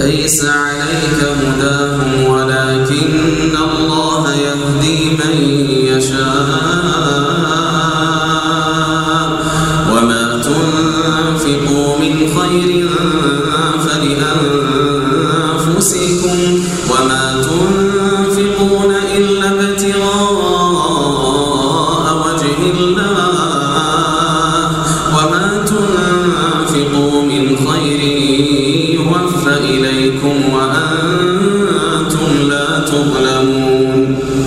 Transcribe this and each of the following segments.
ليس عليك هداهم ولكن الله يهدي من يشاء وما تنفقوا من خير فلأنفسكم وما تنفقون إلا ابتغاء وجه الله وما تنفقوا من خير يوفى إليكم وأنتم لا تظلمون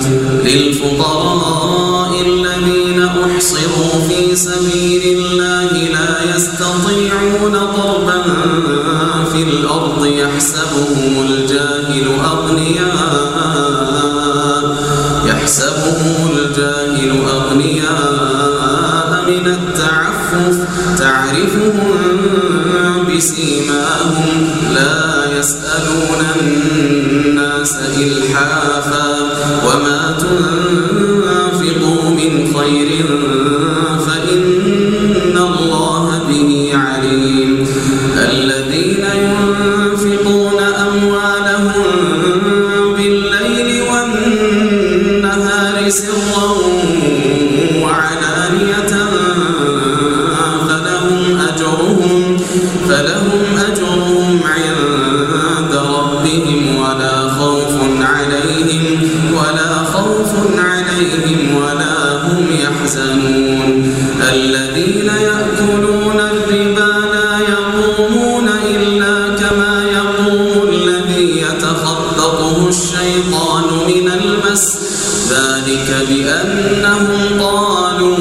للفقراء الذين أحصروا في سبيل الله لا يستطيعون ضربا في الأرض يحسبهم الجاهل أغنياء من التعفف تعرفهم بسيماهم لا يسألون الناس إلحافا وما تنفقوا من خير فإن الله به عليم الذين ينفقون أموالهم بالليل والنهار سرا وعلانية فلهم أجرهم عند ربهم ولا خوف عليهم ولا هم يحزنون الذين يأكلون الربا لا يقومون إلا كما يقوم الذي يتخبطه الشيطان من المس ذلك بأنهم قالوا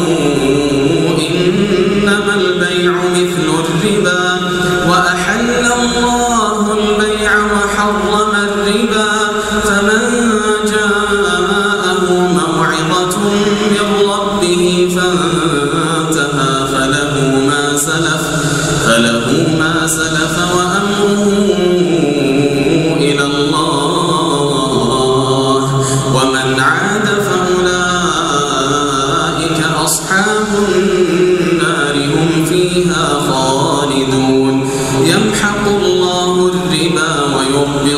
إنما البيع مثل الربا وأحل الله البيع وحرم الربا فمن جاءه موعظة من ربه فانتهى فله ما سلف وأمره إلى الله ومن عاد فأولئك أصحاب النار هم فيها خالدون يمحق الله الربا ويربي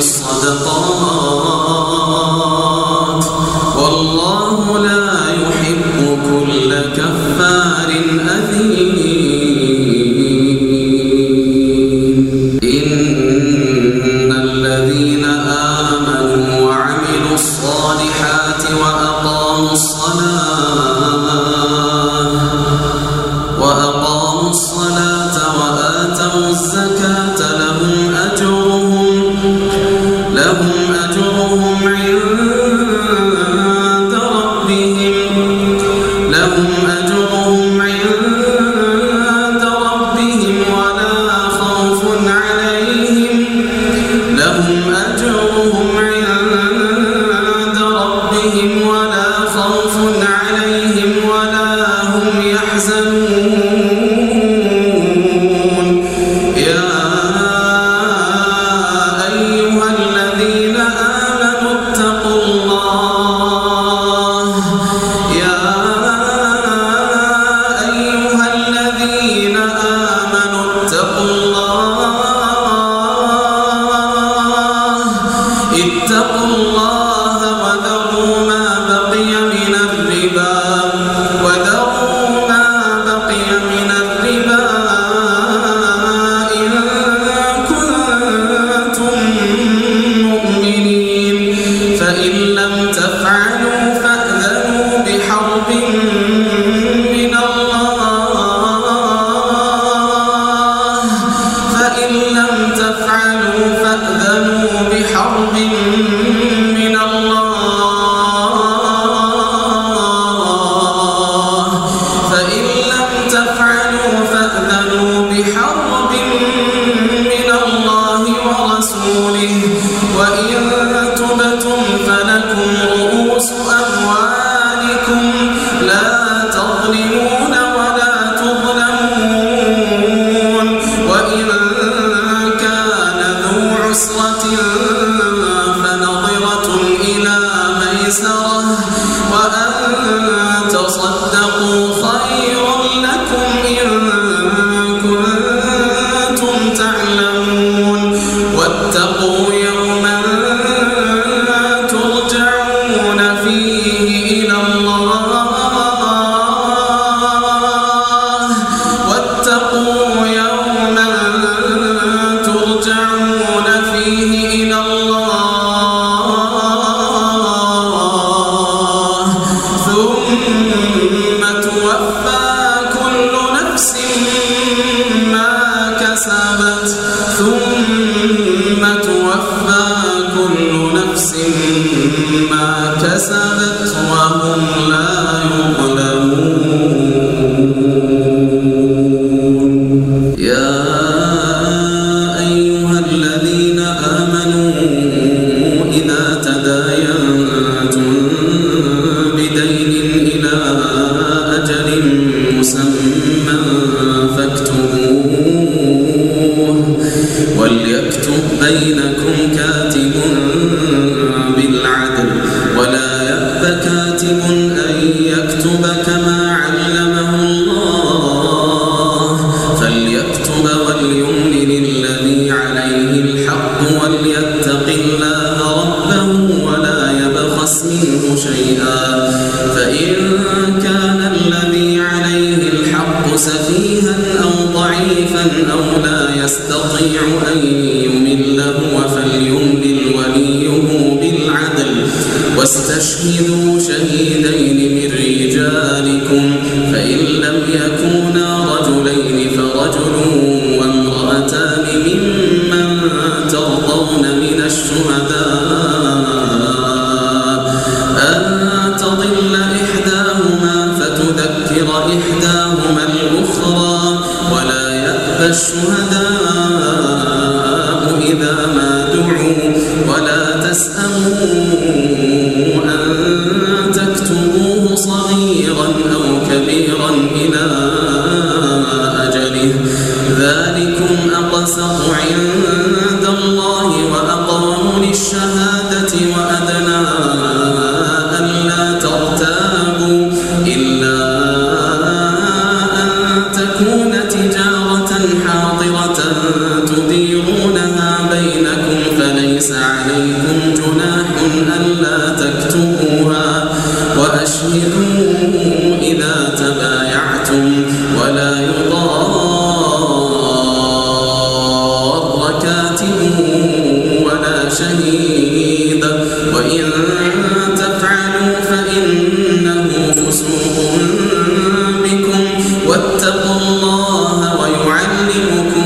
الصدقات والله لا يحب كل كفار أثيم إن الذين آمنوا وعملوا الصالحات وأقاموا الصلاة وآتوا الزكاة لهم أجرهم عند ربهم ولا خوف عليهم ولا هم يحزنون يا أيها الذين آمنوا اتقوا الله اتقوا الله وذروا ما بقي من الربا إن كنتم مؤمنين فإن لم تفعلوا فأذنوا بحرب من الله ورسوله وإن تبتم فلكم رؤوس أموالكم لا تظلمون ولا تظلمون وإن كان ذو عسرة فنظرة إلى ميسرة وأن تصدقوا خير لكم إن كنتم تعلمون واتقوا تحاكمون فيه إلى الله ثم توفى كل نفس ما كسبت وهم لا يظلمون. يا أيها الذين آمنوا إذا تداينتم بدين إلى أجل مسمى فاكتبوه وليكتب بينكم كاتب بالعدل ولا يأب كاتب أن يكتب كما علمه الله فليكتب وليملل الذي عليه الحق وليتق الله ربه ولا يبخس منه شيئا فإن كان الذي عليه الحق سفيها أو ضعيفا أو لا يستطيع أن يمل هو فليملل وليه بالعدل واستشهدوا شهيدين من رجالكم فإن لم يكونا رجلين فرجل وامرأتان ممن ترضون من الشهداء أن تضل إحداهما فتذكر إحداهما الأخرى ولا يأبى الشهداء إذا ما دعوا ولا تسأموا أن تكتبوه صغيرا أو كبيرا إلى أجله ذلكم أقسط عند الله وأقوم للشهادة وأدنى ألا ترتابوا إلا أن تكون تجارة حاضرة تديرونها بينكم فليس عليكم جناح ألا تكتبوها وأشهدوا إذا تبايعتم ولا يضار كاتب ولا شهيد وإن تفعلوا فإنه فسوق بكم واتقوا الله ويعلمكم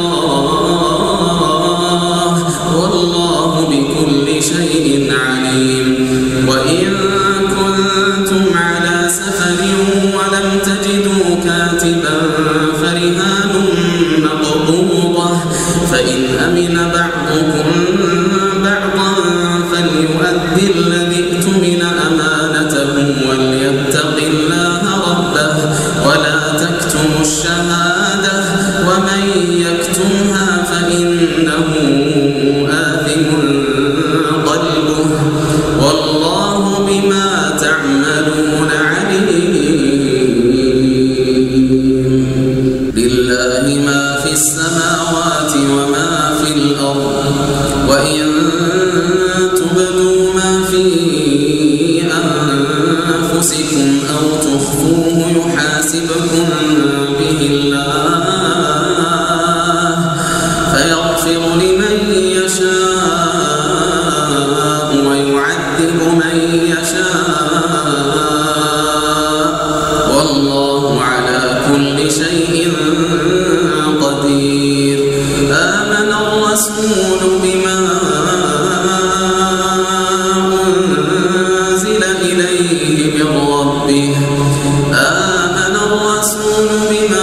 الله والله بكل شيء عليم. وإن كنتم على سفر ولم تجدوا كاتبا فرهان مقبوضة فإن أمن بعضكم بعضا فليؤدي الذي اؤتمن أمانته وليتق الله ربه ولا تكتموا الشهادة ومن يكتمها فإنه آثم قلبه والله بما تعملون عليم. لله ما في السماوات وما في الأرض وإن تبدوا ما في أنفسكم أو تخفوه يحاسبكم به الله فيغفر لمن يشاء ويعذب من يشاء والله على كل شيء قدير. آمن الرسول بما أنزل إليه من ربه آمن الرسول بما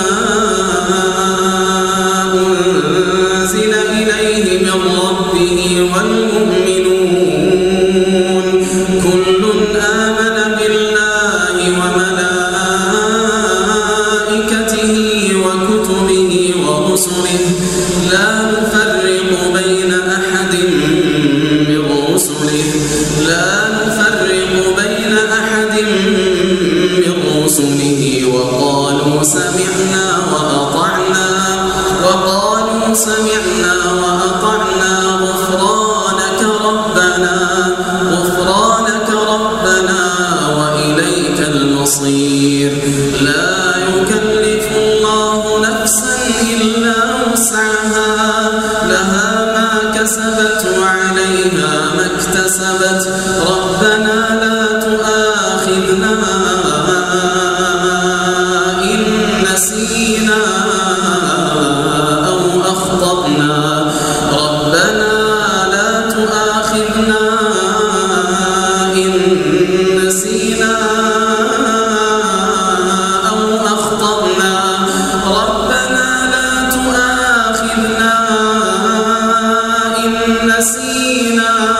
أنزل إليه من ربه والمؤمنون كل آمن بالله وملائكته وكتبه ورسله لا نفرق بين أحد من رسله وقالوا سمعنا وأطعنا غفرانك كسبت ربنا لا تؤاخذنا إن نسينا أو أخطأنا ربنا لا تؤاخذنا إن نسينا أو أخطأنا ربنا لا تؤاخذنا إن نسينا